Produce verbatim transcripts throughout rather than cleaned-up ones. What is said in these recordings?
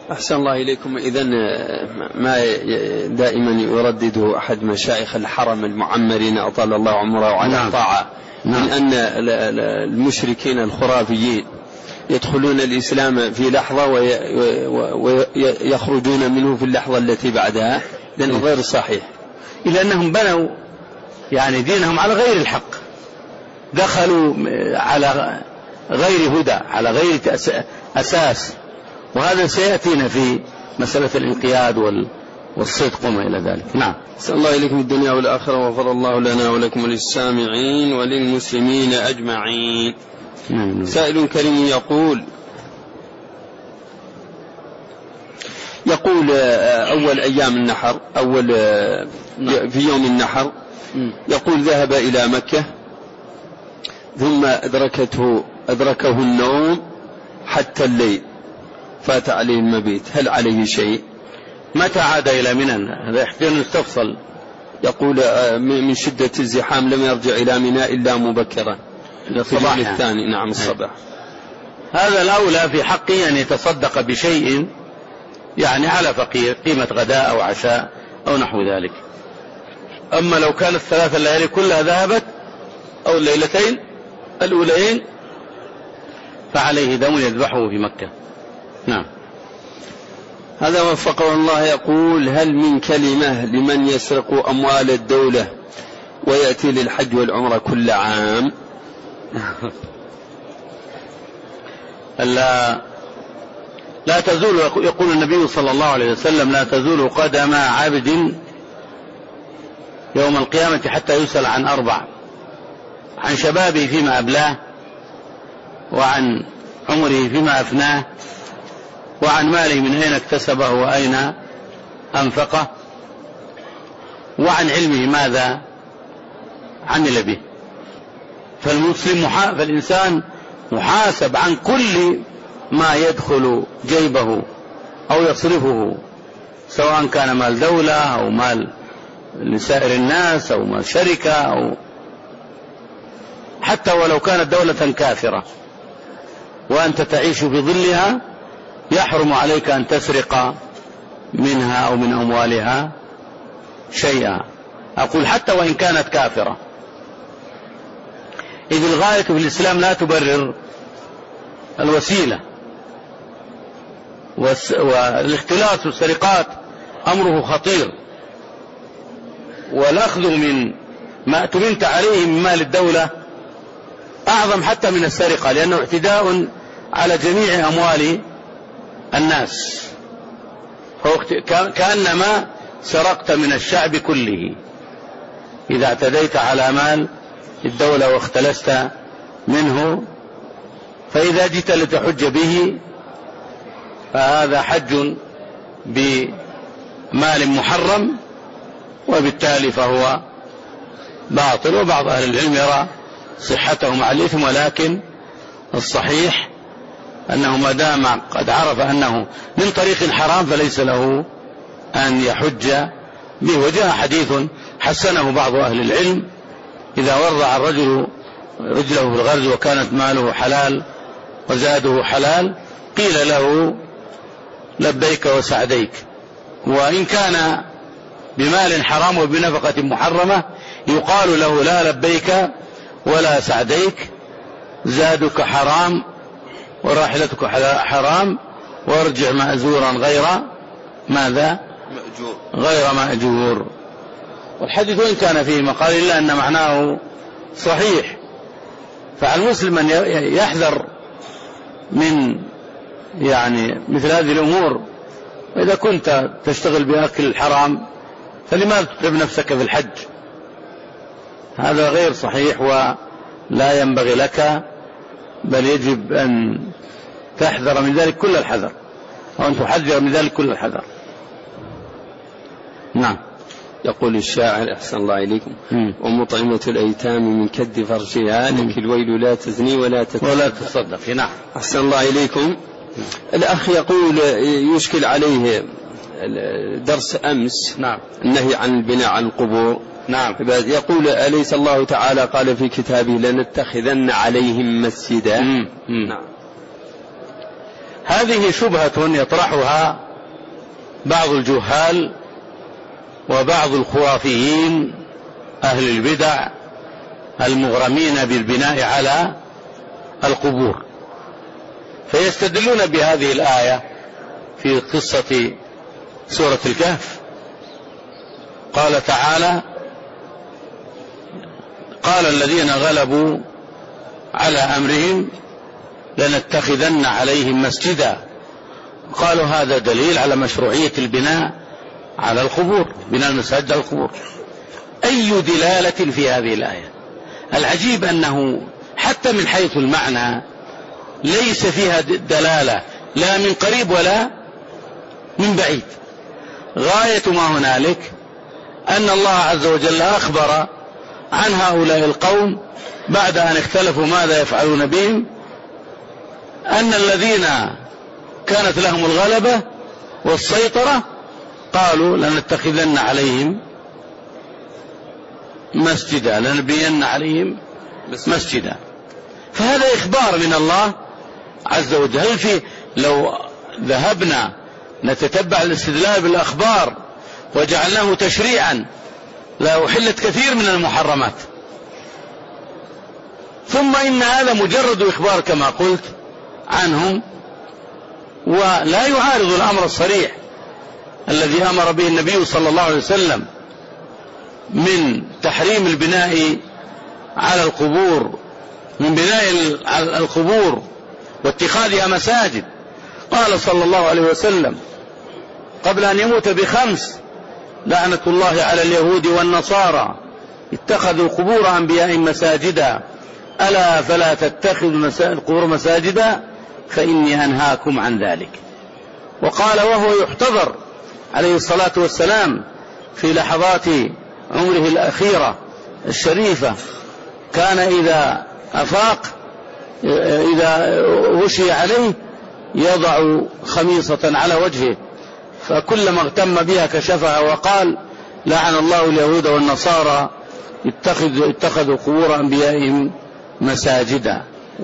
أحسن الله إليكم. إذن ما دائما يردده أحد مشايخ الحرم المعمرين أطال الله عمره وعلى الطاعة من أن المشركين الخرافيين يدخلون الإسلام في لحظة ويخرجون منه في اللحظة التي بعدها، لأنه غير صحيح، إلا أنهم بنوا يعني دينهم على غير الحق، دخلوا على غير هدى، على غير أساس، وهذا سيأتينا في مسألة الانقياد والصدق وما إلى ذلك. نعم. أسأل الله إليكم الدنيا والآخرة، وغفر الله لنا ولكم وللسامعين وللمسلمين أجمعين. نعم. سائل كريم يقول يقول أول أيام النحر، أول في يوم النحر، يقول ذهب إلى مكة ثم أدركته أدركه النوم حتى الليل، فات عليه المبيت، هل عليه شيء؟ متى عاد إلى منى؟ هذا يحتاج نستفصل. يقول من شدة الزحام لم يرجع إلى منى إلا مبكرا في اليوم الثاني. نعم الصباح. هذا الأولى في حقه أن يتصدق بشيء يعني على فقير، قيمة غداء أو عشاء أو نحو ذلك. أما لو كانت الثلاث الليالي كلها ذهبت أو الليلتين الأولين فعليه دم يذبحه في مكة. نعم. هذا وفقه الله يقول هل من كلمة لمن يسرق أموال الدولة ويأتي للحج والعمرة كل عام؟ لا لا تزول، يقول النبي صلى الله عليه وسلم لا تزول قدم عبد يوم القيامة حتى يسأل عن أربع: عن شبابه فيما أبلاه، وعن عمره فيما أفناه، وعن ماله من أين اكتسبه وأين أنفقه، وعن علمه ماذا عمل به. فالمسلم محا... فالإنسان محاسب عن كل ما يدخل جيبه أو يصرفه، سواء كان مال دولة أو مال لسائر الناس أو مال شركة، أو حتى ولو كانت دولة كافرة وأنت تعيش في ظلها يحرم عليك أن تسرق منها أو من أموالها شيئا. أقول حتى وإن كانت كافرة، إذ الغاية في الإسلام لا تبرر الوسيلة، والاختلاس والسرقات أمره خطير، والأخذ من ما اؤتمنت عليه من مال الدولة أعظم حتى من السرقة، لأنه اعتداء على جميع أموال الناس، كأنما سرقت من الشعب كله إذا اعتديت على مال الدولة واختلست منه. فإذا جئت لتحج به فهذا حج بمال محرم، وبالتالي فهو باطل. وبعض أهل العلم يرى صحته مع الإثم، ولكن الصحيح أنه ما دام قد عرف أنه من طريق حرام فليس له أن يحج به. وجاء حديث حسنه بعض أهل العلم: إذا وضع الرجل رجله في الغرز وكانت ماله حلال وزاده حلال قيل له لبيك وسعديك. وإن كان بمال حرام وبنفقة محرمة يقال له لا لبيك ولا سعديك، زادك حرام وراحلتك حرام، وارجع مأزورا غير ماذا مأجور. غير مأجور. والحديث وإن كان فيه مقال إلا أن معناه صحيح. فعلى المسلم أن يحذر من يعني مثل هذه الأمور. وإذا كنت تشتغل بأكل الحرام فلماذا تتعب نفسك في الحج؟ هذا غير صحيح ولا ينبغي لك، بل يجب أن تحذر من ذلك كل الحذر، أو أن تحذر من ذلك كل الحذر. نعم. يقول الشاعر أحسن الله إليكم: ومطعمة الأيتام من كد فرشها لك الويل لا تزني ولا تتصدق. ولا تتصدق. نعم. أحسن الله إليكم. الأخ يقول يشكل عليه درس أمس نعم. النهي عن البناء عن القبور. نعم. يقول أليس الله تعالى قال في كتابه لنتخذن عليهم مسجدا؟ نعم. هذه شبهة يطرحها بعض الجهال وبعض الخرافيين أهل البدع المغرمين بالبناء على القبور، فيستدلون بهذه الآية في قصة سورة الكهف. قال تعالى: قال الذين غلبوا على أمرهم لنتخذن عليهم مسجدا. قالوا هذا دليل على مشروعية البناء على القبور، بناء المساجد على القبور. أي دلالة في هذه الآية؟ العجيب أنه حتى من حيث المعنى ليس فيها دلالة لا من قريب ولا من بعيد. غاية ما هنالك أن الله عز وجل أخبر عن هؤلاء القوم بعد أن اختلفوا ماذا يفعلون بهم، أن الذين كانت لهم الغلبة والسيطرة قالوا لنتخذن عليهم مسجدا، لنبنين عليهم مسجدا. فهذا إخبار من الله عز وجل. هل في لو ذهبنا نتتبع الاستدلال بالأخبار وجعلناه تشريعا لا أحلت كثير من المحرمات. ثم إن هذا مجرد إخبار كما قلت عنهم، ولا يعارض الأمر الصريح الذي أمر به النبي صلى الله عليه وسلم من تحريم البناء على القبور، من بناء القبور واتخاذها مساجد. قال صلى الله عليه وسلم قبل أن يموت بخمس: لعنة الله على اليهود والنصارى اتخذوا قبور أنبيائهم مساجدا، ألا فلا تتخذوا القبور مساجدا فإني أنهاكم عن ذلك. وقال وهو يحتضر عليه الصلاة والسلام في لحظات عمره الأخيرة الشريفة، كان إذا أفاق إذا غشي عليه يضع خميصة على وجهه، فكلما اغتم بها كشفها وقال: لعن الله اليهود والنصارى اتخذوا, اتخذوا قبور أنبيائهم مساجدا.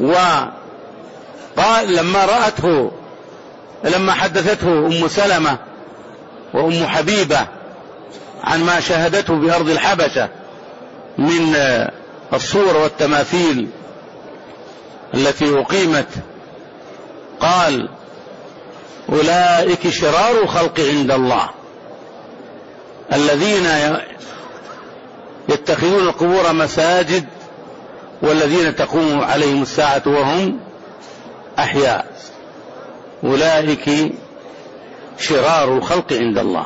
وقال لما رأته لما حدثته أم سلمة وأم حبيبة عن ما شاهدته بأرض الحبشة من الصور والتماثيل التي أقيمت، قال: أولئك شرار الخلق عند الله الذين يتخذون القبور مساجد والذين تقوم عليهم الساعة وهم أحياء، أولئك شرار الخلق عند الله.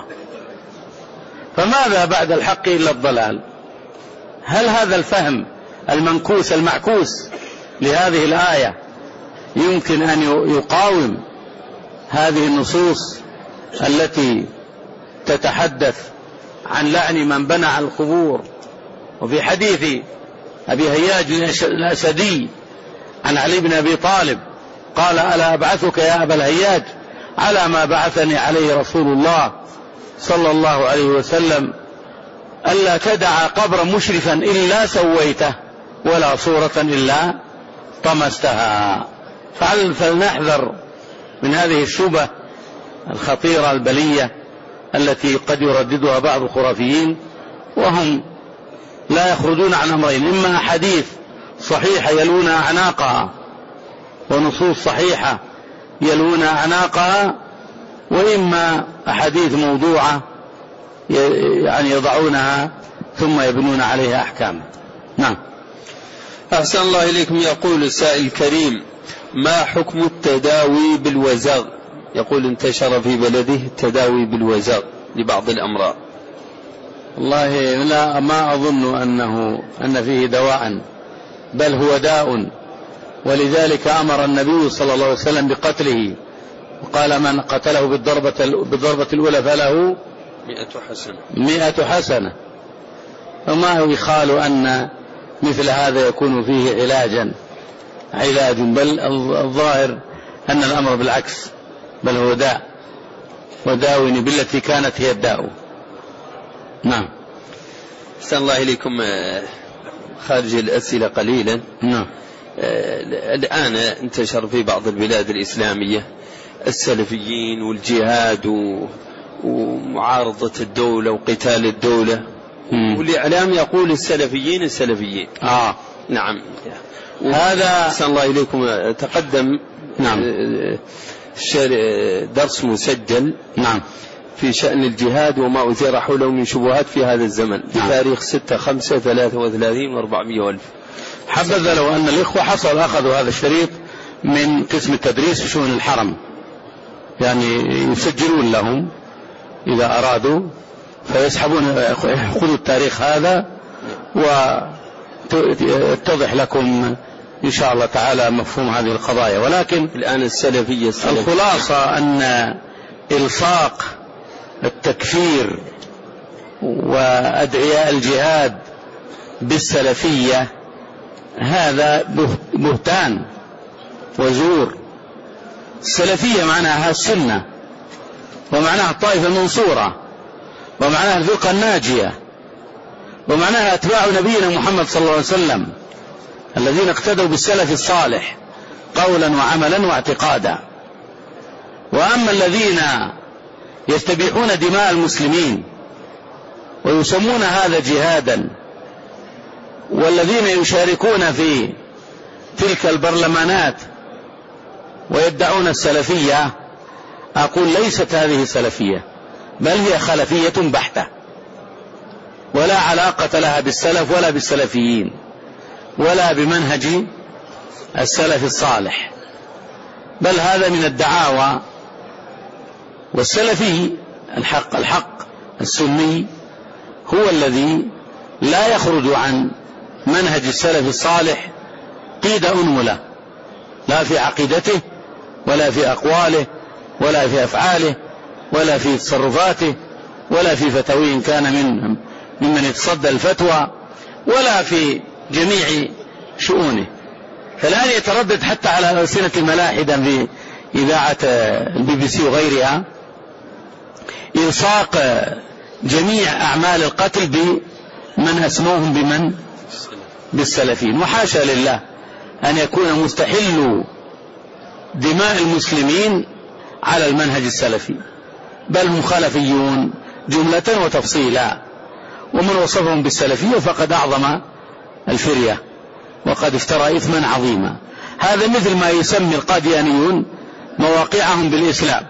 فماذا بعد الحق إلا الضلال؟ هل هذا الفهم المنكوس المعكوس لهذه الآية يمكن أن يقاوم هذه النصوص التي تتحدث عن لعن من بنى على القبور؟ وفي حديث أبي هياج الأسدي عن علي بن أبي طالب قال: ألا أبعثك يا أبا الهياج على ما بعثني عليه رسول الله صلى الله عليه وسلم، ألا تدع قبرا مشرفا إلا سويته ولا صورة إلا طمستها. فلنحذر من هذه الشبهة الخطيرة البلية التي قد يرددها بعض الخرافيين، وهم لا يخرجون عن أمرين: إما أحاديث صحيحة يلون أعناقها ونصوص صحيحة يلون أعناقها، وإما أحاديث موضوعة يعني يضعونها ثم يبنون عليها أحكام. نعم. أحسن الله إليكم. يقول السائل الكريم: ما حكم التداوي بالوزغ؟ يقول انتشر في بلده التداوي بالوزغ لبعض الأمراض. والله لا، ما أظن أنه أن فيه دواء، بل هو داء، ولذلك أمر النبي صلى الله عليه وسلم بقتله، وقال: من قتله بالضربة, بالضربة الأولى فله مئة حسنة مئة حسنة. وما يخال أن مثل هذا يكون فيه علاجا علاج، بل الظاهر أن الأمر بالعكس، بل هو داء، وداوني بالتي كانت هي الداء. نعم. أحسن الله إليكم. خارج الأسئلة قليلا. نعم. الآن انتشر في بعض البلاد الإسلامية السلفيين والجهاد ومعارضة الدولة وقتال الدولة، والإعلام يقول السلفيين السلفيين. آه. نعم. هذا أحسن الله إليكم. تقدم نعم درس مسجل نعم في شأن الجهاد وما أثير حوله من شبهات في هذا الزمن بتاريخ ستة خمسة ثلاثة وثلاثين وأربعمائة وألف. حبذا لو أن الإخوة حصل أخذوا هذا الشريط من قسم التدريس في شؤون الحرم، يعني يسجلون لهم إذا أرادوا، فيسحبون يأخذوا التاريخ هذا وتتضح لكم إن شاء الله تعالى مفهوم هذه القضايا. ولكن الآن السلفية السلفية الخلاصة أن إلصاق التكفير وأدعياء الجهاد بالسلفية هذا بهتان وزور. السلفية معناها السنة، ومعناها الطائفة المنصورة، ومعناها الفرقة الناجية، ومعناها أتباع نبينا محمد صلى الله عليه وسلم الذين اقتدوا بالسلف الصالح قولا وعملا واعتقادا. وأما الذين يستبيحون دماء المسلمين ويسمون هذا جهادا، والذين يشاركون في تلك البرلمانات ويدعون السلفية، أقول ليست هذه سلفية، بل هي خلفية بحتة، ولا علاقة لها بالسلف ولا بالسلفيين ولا بمنهج السلف الصالح، بل هذا من الدعاوى. والسلفي الحق الحق السني هو الذي لا يخرج عن منهج السلف الصالح قيد أنملة، لا في عقيدته ولا في أقواله ولا في أفعاله ولا في تصرفاته ولا في فتاويه إن كان منهم ممن يتصدى الفتوى ولا في جميع شؤونه. فالآن يتردد حتى على ألسنة الملاحدة في إذاعة البي بي سي وغيرها إلصاق جميع أعمال القتل بمن أسموهم بمن بالسلفين. وحاشا لله أن يكون مستحل دماء المسلمين على المنهج السلفي، بل هم خلفيون جملة وتفصيلا، ومن وصفهم بالسلفية فقد أعظم الفرية وقد افترى إثما عظيما. هذا مثل ما يسمي القاديانيون مواقعهم بالإسلام،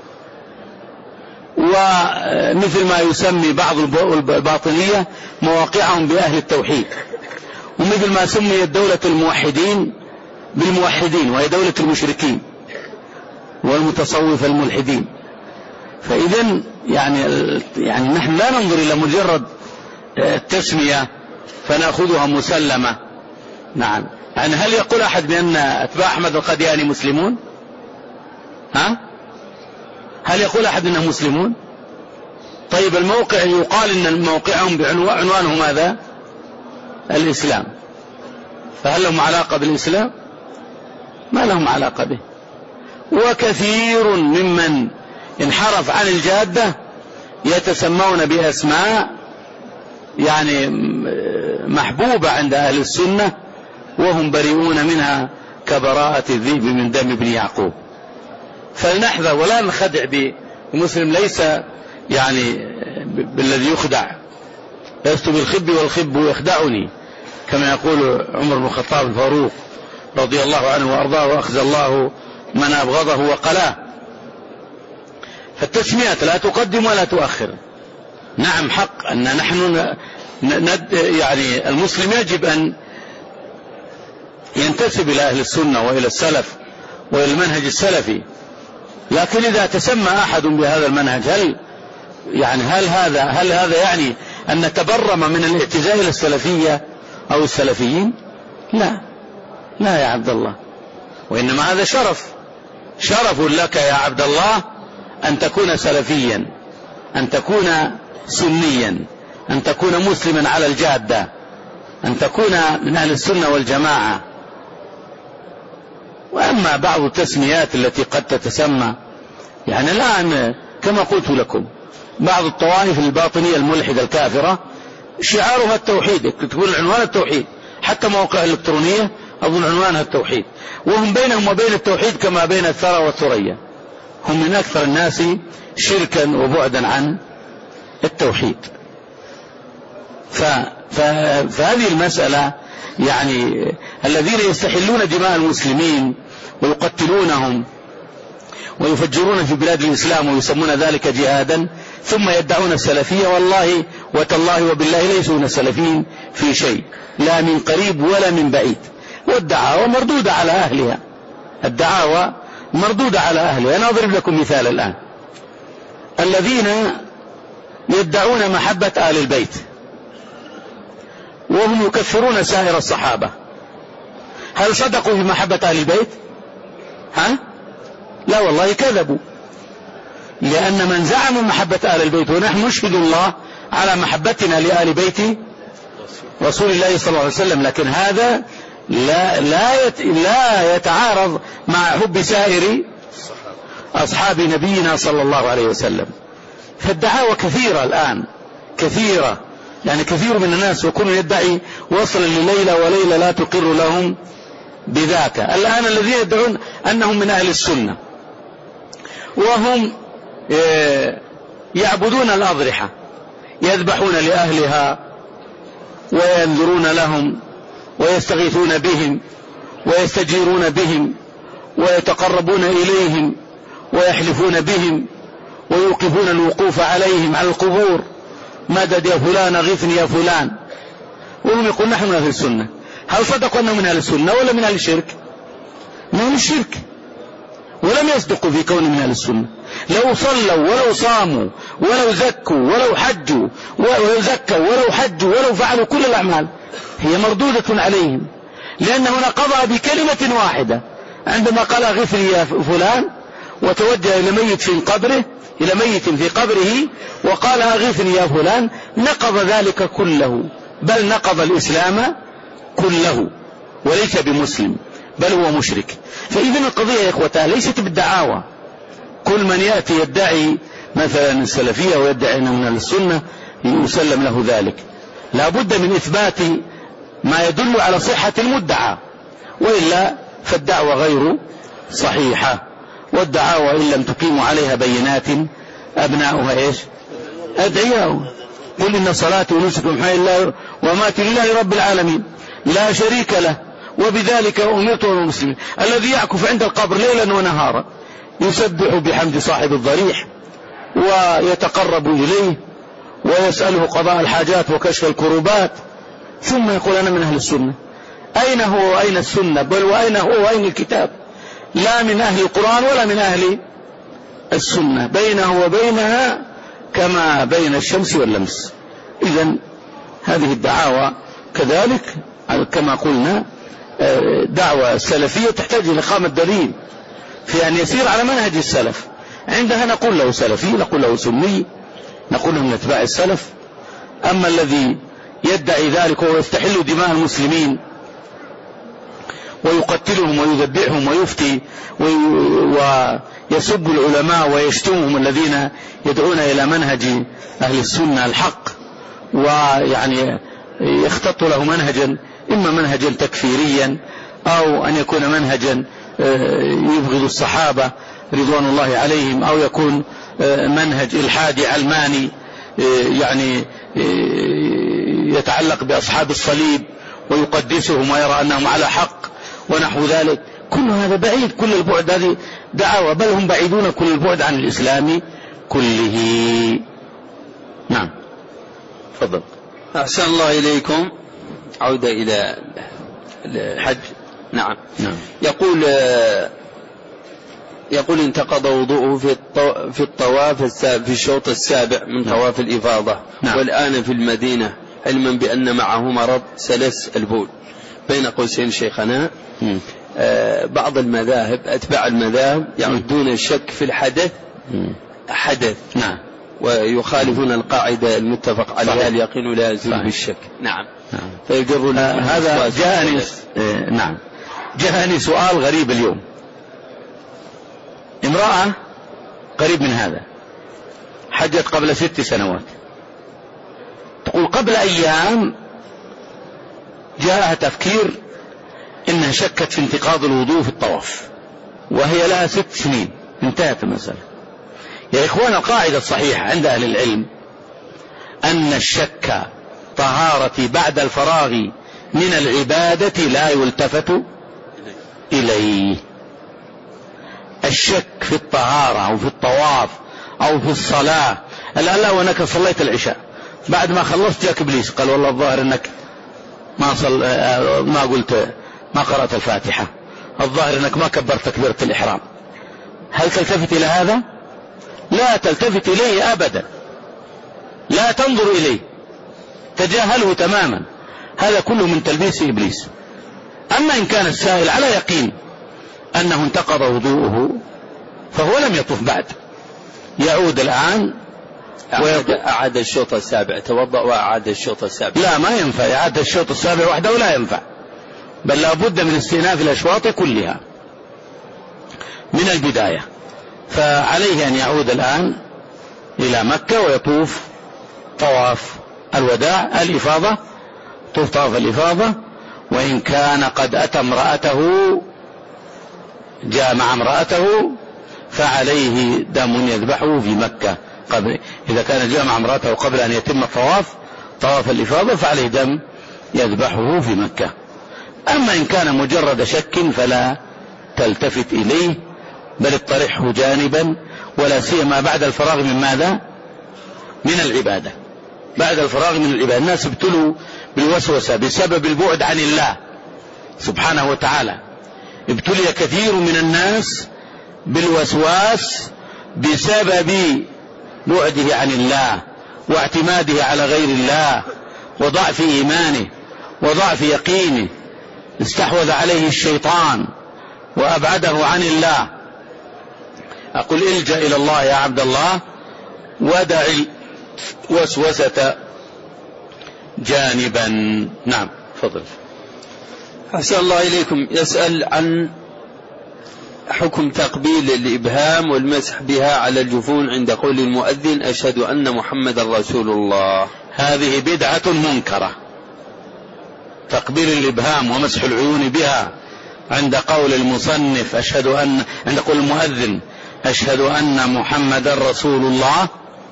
ومثل ما يسمي بعض الباطنية مواقعهم بأهل التوحيد، ومثل ما سميت دولة الموحدين بالموحدين وهي دولة المشركين والمتصوف الملحدين. فإذن يعني, يعني نحن لا ننظر إلى مجرد التسمية فنأخذها مسلمة. نعم، يعني هل يقول أحد بأن أتباع أحمد القادياني مسلمون؟ ها؟ هل يقول أحد أنهم مسلمون؟ طيب الموقع يقال أن موقعهم بعنوانه ماذا؟ الإسلام، فهل لهم علاقة بالإسلام؟ ما لهم علاقة به. وكثير ممن انحرف عن الجادة يتسمون بأسماء يعني محبوبة عند أهل السنة وهم بريئون منها كبراءة الذئب من دم ابن يعقوب. فلنحذر ولا نخدع بمسلم، ليس يعني بالذي يخدع، لست بالخب والخب يخدعني، كما يقول عمر بن الخطاب الفاروق رضي الله عنه وأرضاه وأخزى الله من أبغضه وقلاه. فالتسميات لا تقدم ولا تؤخر. نعم حق أن نحن ند يعني المسلم يجب أن ينتسب إلى أهل السنة وإلى السلف وإلى المنهج السلفي، لكن إذا تسمى أحد بهذا المنهج هل يعني هل هذا هل هذا يعني أن نتبرم من الاعتزاء إلى السلفية أو السلفيين؟ لا لا يا عبد الله، وإنما هذا شرف شرف لك يا عبد الله أن تكون سلفيا، أن تكون سنيا، أن تكون مسلما على الجادة، أن تكون من أهل السنة والجماعة. وأما بعض التسميات التي قد تتسمى يعني الآن كما قلت لكم بعض الطوائف الباطنية الملحدة الكافرة شعارها التوحيد، تقول عنوان التوحيد، حتى مواقع الإلكترونية أظن عنوانها التوحيد، وهم بينهم وبين التوحيد كما بين الثرى والثريا، هم من أكثر الناس شركا وبعدا عن التوحيد. ف... ف... فهذه المسألة يعني الذين يستحلون دماء المسلمين ويقتلونهم ويفجرون في بلاد الإسلام ويسمون ذلك جهادا ثم يدعون السلفية، والله وتالله وبالله ليسوا من السلفيين في شيء، لا من قريب ولا من بعيد. والدعاوى مردودة على أهلها، الدعاوى مردودة على أهلها. أنا أضرب لكم مثال الآن. الذين يدعون محبة آل البيت وهم يكفرون سائر الصحابة، هل صدقوا في محبة آل البيت؟ ها؟ لا والله كذبوا، لأن من زعم محبة آل البيت، ونحن نشهد الله على محبتنا لآل بيت رسول الله صلى الله عليه وسلم، لكن هذا لا, لا, يت لا يتعارض مع حب سائر أصحاب نبينا صلى الله عليه وسلم. فالدعاوى كثيرة الآن، كثيرة، يعني كثير من الناس يكون يدعي وصلا لليلة وليلة لا تقر لهم بذاك. الآن الذين يدعون أنهم من أهل السنة وهم يعبدون الأضرحة، يذبحون لأهلها وينذرون لهم ويستغيثون بهم ويستجيرون بهم ويتقربون إليهم ويحلفون بهم ويوقفون الوقوف عليهم على القبور، مدد يا فلان أغثني يا فلان، وهم يقول نحن من أهل السنة. هل صدقوا أنهم من أهل السنة ولا من أهل الشرك؟ من أهل الشرك، ولم يصدقوا في كون من أهل السنة. لو صلوا ولو صاموا ولو زكوا ولو حجوا ولو زكوا ولو حجوا ولو فعلوا كل الأعمال هي مردودة عليهم، لأن هنا قضى بكلمة واحدة عندما قال أغثني يا فلان وتوجه إلى ميت في قبره إلى ميت في قبره وقال أغثني يا فلان، نقض ذلك كله، بل نقض الإسلام كله، وليس بمسلم بل هو مشرك. فإذن القضية يا إخوتها ليست بالدعاوى. كل من يأتي يدعي مثلا السلفية ويدعي أنه من السنة يسلم له ذلك، لا بد من إثبات ما يدل على صحة المدعى، وإلا فالدعوة غير صحيحة. والدعاوى إن لم تقيموا عليها بينات أبناؤها إيش؟ أدعياء. قل إن صلاتي ونسكي ومحياي الله ومماتي لله رب العالمين لا شريك له وبذلك أمرت وأنا المسلمين. الذي يعكف عند القبر ليلا ونهارا يسبح بحمد صاحب الضريح ويتقرب إليه ويسأله قضاء الحاجات وكشف الكروبات، ثم يقول أنا من أهل السنة. أين هو وأين السنة؟ بل وأين هو وأين الكتاب؟ لا من أهل القرآن ولا من أهل السنة، بينه وبينها كما بين الشمس واللمس. إذن هذه الدعاوى كذلك كما قلنا دعوة سلفية تحتاج إلى إقامة دليل في أن يسير على منهج السلف. عندها نقول له سلفي، نقول له سني، نقول له من أتباع السلف. أما الذي يدعي ذلك وهو يستحل دماء المسلمين ويقتلهم ويذبحهم ويفتي ويسب العلماء ويشتمهم الذين يدعون إلى منهج أهل السنة الحق، ويعني يختط له منهجا إما منهجا تكفيريا أو أن يكون منهجا يبغض الصحابة رضوان الله عليهم، أو يكون منهج إلحادي علماني يعني يتعلق بأصحاب الصليب ويقدسهم ويرى أنهم على حق ونحو ذلك. كل هذا بعيد كل البعد، هذه دعوة، بل هم بعيدون كل البعد عن الإسلام كله. نعم تفضل. أحسن الله إليكم. عودة إلى الحج. نعم. نعم. يقول يقول انتقض وضوءه في في الطواف في الشوط السابع من طواف الإفاضة. نعم. والآن في المدينة، علما بأن معه مرض سلس البول. بين قوسين شيخنا آه بعض المذاهب أتباع المذاهب يعدون الشك في الحدث حدث. نعم. ويخالفون القاعدة المتفق عليها اليقين لا يزول بالشك. نعم. نعم. فيجرون آه هذا جاءني آه نعم جاءني سؤال غريب اليوم. امرأة قريب من هذا حجت قبل ست سنوات، تقول قبل أيام جاءها تفكير إنها شكت في انتقاض الوضوء في الطواف، وهي لها ست سنين انتهت المسألة. يا إخوان، القاعدة الصحيحة عند أهل العلم أن الشك طهارة بعد الفراغ من العبادة لا يلتفت إليه. الشك في الطهارة أو في الطواف أو في الصلاة، الآن لو أنك صليت العشاء بعد ما خلصت جاك إبليس قال والله الظاهر أنك ما صل ما قلت ما قرأت الفاتحة، الظاهر أنك ما كبرت تكبيرة الإحرام، هل تلتفت إلى هذا؟ لا تلتفت إليه أبدا، لا تنظر إليه، تجاهله تماما، هذا كله من تلبيس إبليس. أما إن كان السائل على يقين أنه انتقض وضوءه فهو لم يطف بعد، يعود الآن أعاد, أعاد الشوط السابع، توضأ وأعاد الشوط السابع. لا، ما ينفع إعادة الشوط السابع وحده، ولا ينفع، بل لا بد من استئناف الأشواط كلها من البداية. فعليه أن يعود الآن إلى مكة ويطوف طواف الوداع الإفاضة، طوف طواف الإفاضة. وإن كان قد أتى امرأته جاء مع امرأته فعليه دم يذبحه في مكة قبل، إذا كان جاء مع امرأته قبل أن يتم الطواف طواف الإفاضة فعليه دم يذبحه في مكة. أما إن كان مجرد شك فلا تلتفت إليه، بل اطرحه جانبا، ولا سيما بعد الفراغ من ماذا؟ من العبادة. بعد الفراغ من العبادة الناس ابتلوا بالوسوسة بسبب البعد عن الله سبحانه وتعالى، ابتلي كثير من الناس بالوسواس بسبب بعده عن الله واعتماده على غير الله وضعف إيمانه وضعف يقينه، استحوذ عليه الشيطان وأبعده عن الله. أقول الجأ إلى الله يا عبد الله ودع الوسوسة جانبا. نعم، فضل. أحسن الله إليكم. يسأل عن حكم تقبيل الإبهام والمسح بها على الجفون عند قول المؤذن أشهد أن محمد رسول الله. هذه بدعة منكرة، تقبيل الإبهام ومسح العيون بها عند قول المصنف أشهد أن عند قول المؤذن أشهد أن محمد رسول الله،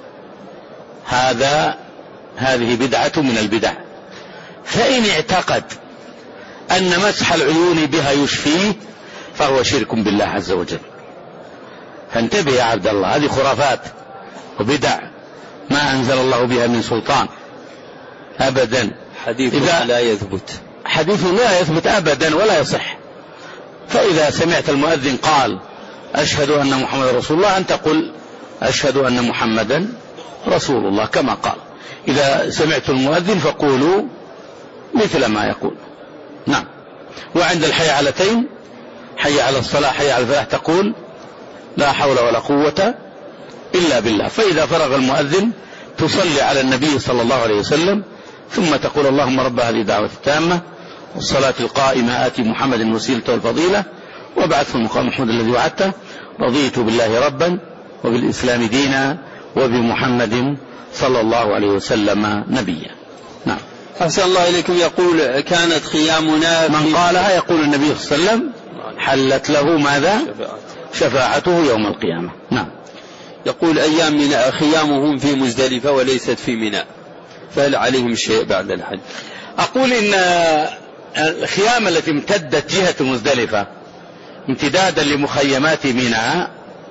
هذا هذه بدعة من البدع. فإن اعتقد أن مسح العيون بها يشفيه فهو شرك بالله عز وجل. فانتبه يا عبد الله، هذه خرافات وبدع ما أنزل الله بها من سلطان أبدا. حديث لا يثبت، حديث لا يثبت أبدا ولا يصح. فإذا سمعت المؤذن قال أشهد أن محمد رسول الله أن تقول أشهد أن محمدا رسول الله كما قال. إذا سمعت المؤذن فقولوا مثل ما يقول. نعم. وعند الحي علتين، حي على الصلاة حي على الفلاح، تقول لا حول ولا قوة إلا بالله. فإذا فرغ المؤذن تصلي على النبي صلى الله عليه وسلم، ثم تقول اللهم رب هذه الدعوة التامة والصلاة القائمة آتي محمد الوسيلة والفضيلة وابعثه المقام محمود الذي وعدته، رضيت بالله ربا وبالإسلام دينا وبمحمد صلى الله عليه وسلم نبيا. نعم. أحسن الله إليكم. يقول كانت خيامنا من قالها يقول النبي صلى الله عليه وسلم حلت له ماذا؟ شفاعته يوم القيامة. نعم. يقول أيام من خيامهم في مزدلفة وليست في منى، فهل عليهم شيء بعد الحج؟ أقول إن الخيام التي امتدت جهة مزدلفة امتدادا لمخيمات منى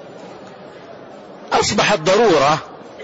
أصبحت ضرورة،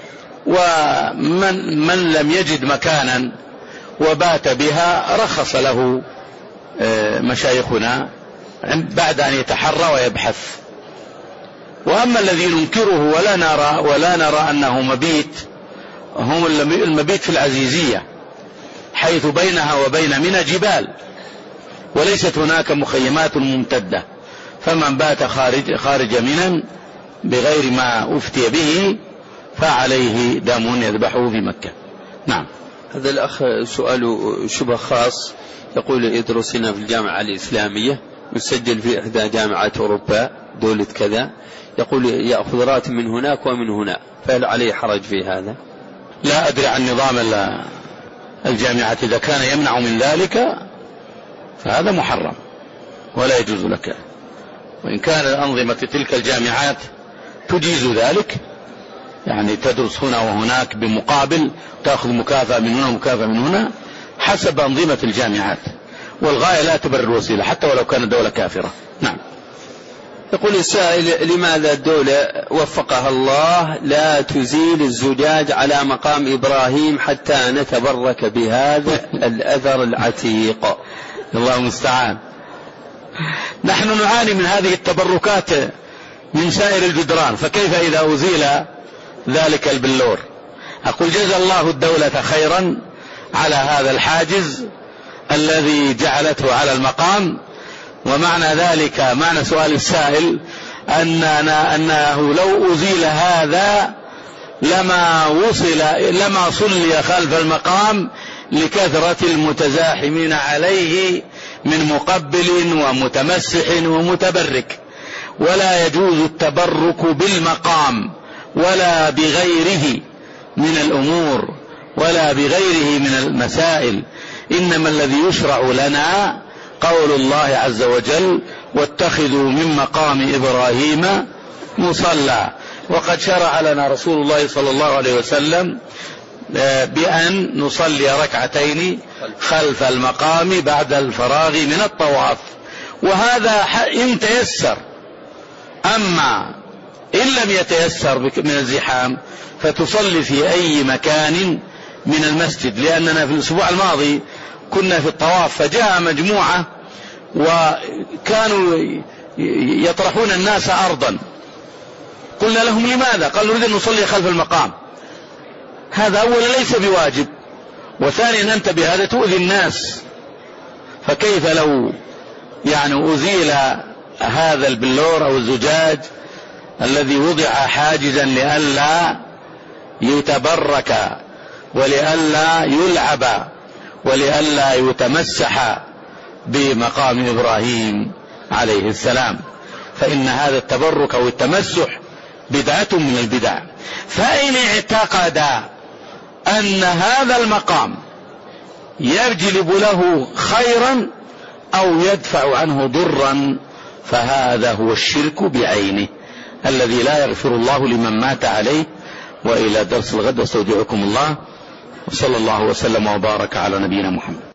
ومن من لم يجد مكانا وبات بها رخص له مشايخنا بعد أن يتحرى ويبحث. وأما الذي ننكره ولا نرى ولا نرى أنه مبيت هم المبيت في العزيزية، حيث بينها وبين منى جبال وليست هناك مخيمات ممتدة، فمن بات خارج خارج منى بغير ما أفتي به فعليه دم يذبحه في مكة. نعم. هذا الأخ سؤال شبه خاص، يقول يدرس هنا في الجامعة الإسلامية، مسجل في إحدى جامعات أوروبا دولة كذا، يقول يأخذ راتب من هناك ومن هنا، فهل عليه حرج في هذا؟ لا أدري عن نظام الجامعات، إذا كان يمنع من ذلك فهذا محرم ولا يجوز لك. وإن كان أنظمة تلك الجامعات تجيز ذلك، يعني تدرس هنا وهناك بمقابل، تأخذ مكافأة من هنا ومكافأة من هنا حسب أنظمة الجامعات، والغاية لا تبرر الوسيلة حتى ولو كانت دولة كافرة. نعم. يقول السائل: لماذا الدولة وفقها الله لا تزيل الزجاج على مقام إبراهيم حتى نتبرك بهذا الأثر العتيق؟ الله المستعان. نحن نعاني من هذه التبركات من سائر الجدران، فكيف إذا أزيل ذلك البلور؟ أقول جزا الله الدولة خيرا على هذا الحاجز الذي جعلته على المقام. ومعنى ذلك، معنى سؤال السائل أننا أنه لو أزيل هذا لما وصل لما صلي خلف المقام لكثرة المتزاحمين عليه من مقبل ومتمسح ومتبرك. ولا يجوز التبرك بالمقام ولا بغيره من الأمور ولا بغيره من المسائل، إنما الذي يشرع لنا قول الله عز وجل: واتخذوا من مقام إبراهيم مصلى. وقد شرع لنا رسول الله صلى الله عليه وسلم بأن نصلي ركعتين خلف المقام بعد الفراغ من الطواف، وهذا إن تيسر. أما إن لم يتيسر من الزحام فتصلي في أي مكان من المسجد، لأننا في الأسبوع الماضي كنا في الطواف فجاء مجموعة وكانوا يطرحون الناس أرضا، قلنا لهم: لماذا؟ قالوا: نريد أن نصلي خلف المقام. هذا أولا ليس بواجب، وثانيا أنت بهذا تؤذي الناس. فكيف لو يعني أزيل هذا البلور أو الزجاج الذي وضع حاجزا لئلا يتبرك ولئلا يلعب ولئلا يتمسح بمقام إبراهيم عليه السلام، فإن هذا التبرك أو التمسح بدعة من البدع. فإن اعتقد أن هذا المقام يجلب له خيرا أو يدفع عنه ضرا فهذا هو الشرك بعينه الذي لا يغفر الله لمن مات عليه. وإلى درس الغد، استودعكم الله، وصلى الله وسلم وبارك على نبينا محمد.